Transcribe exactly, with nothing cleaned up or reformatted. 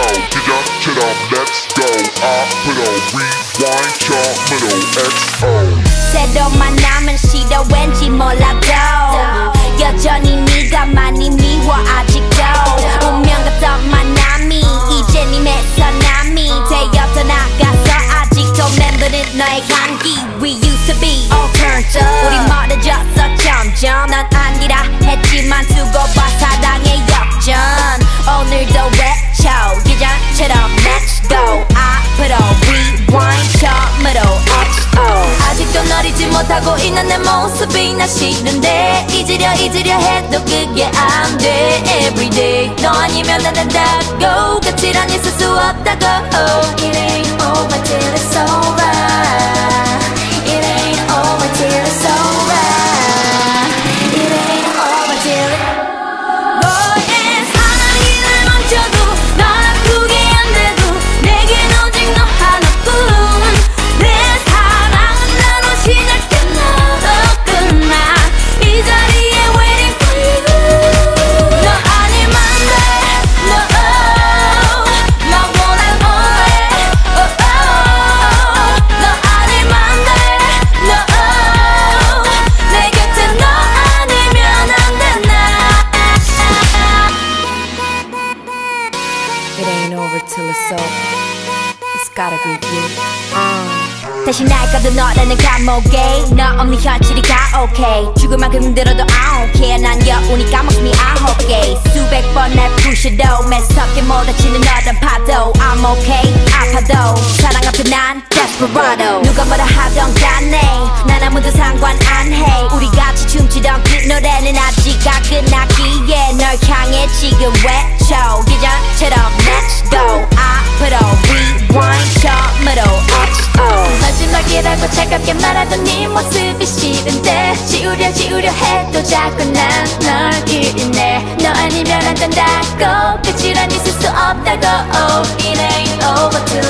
지전처럼 let's go 앞으로 rewind 처음으로 엑스오 새로 만나면 싫어 왠지 몰라도 여전히 네가 많이 미워 아직도 운명 같던 만남이 이제 네 매서남이 되어서 나가서 아직도 맴도는 너의 향기 We used to be all turned up 우리 멀어졌어 점점 넌 아니라 했지만 두고 봐 사랑의 역전 오늘도 외쳐 예전처럼 let's go 앞으로 rewind 처음으로 엑스오 아직도 널 잊지 못하고 있는 내 모습이 나 싫은데 잊으려 잊으려 해도 그게 안 돼 Everyday 너 아니면 안 된다고 끝이란 있을 수 없다고 It ain't over till it's over It ain't over till it's over It ain't over till it 너의 사랑이 날 멈춰도 날 아프게 안 돼도 내겐 오직 너 하나뿐 내 사랑은 나로 시작해 나도 끝나 이 자리에 waiting for you 너 아니면 돼 No 나 원한 only oh, oh. 너 아니면 돼 No 내 곁에 너 아니면 안 된다 It ain't over till it's over. It's gotta be you. Uh. 다시 날 가도 너라는 감옥에 너 없는 현실이 다 okay 죽을 만큼 힘들어도 I don't care 난 여운이 까먹음이 아홉 개 수백 번 날 부셔도 매섭게 몰아치는 너란 파도 I'm okay 아파도 사랑 앞에 난 desperado 누가 뭐라 하던 간에 난 아무도 상관 안 해 우리 같이 춤추던 그 노래는 아직 안 끝났기에 널 향해 지금 외쳐 예전처럼 let's go 앞으로 rewind 처음으로 엑스오 마지막이라고 차갑게 말하던 네 모습이 싫은데 지우려 지우려 해도 자꾸 난 널 기리네 너 아니면 안 된다고 끝이란 있을 수 없다고 oh, It ain't over till